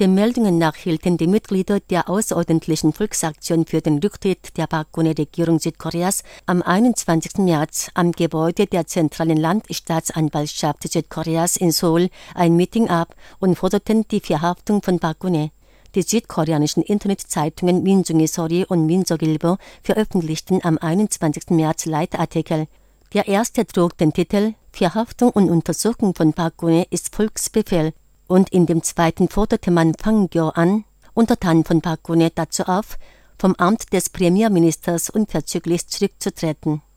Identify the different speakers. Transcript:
Speaker 1: Den Meldungen nach hielten die Mitglieder der außerordentlichen Volksaktion für den Rücktritt der Park Geun-hye-Regierung Südkoreas am 21. März am Gebäude der zentralen Landstaatsanwaltschaft Südkoreas in Seoul ein Meeting ab und forderten die Verhaftung von Park Geun-hye. Die südkoreanischen Internetzeitungen Minjung의 So리 und Minseokilbo veröffentlichten am 21. März Leitartikel. Der erste trug den Titel »Verhaftung und Untersuchung von Park Geun-hye ist Volksbefehl« und in dem zweiten forderte man Pang Kyo-an, Untertan von Park Geun-hye, dazu auf, vom Amt des Premierministers unverzüglich zurückzutreten.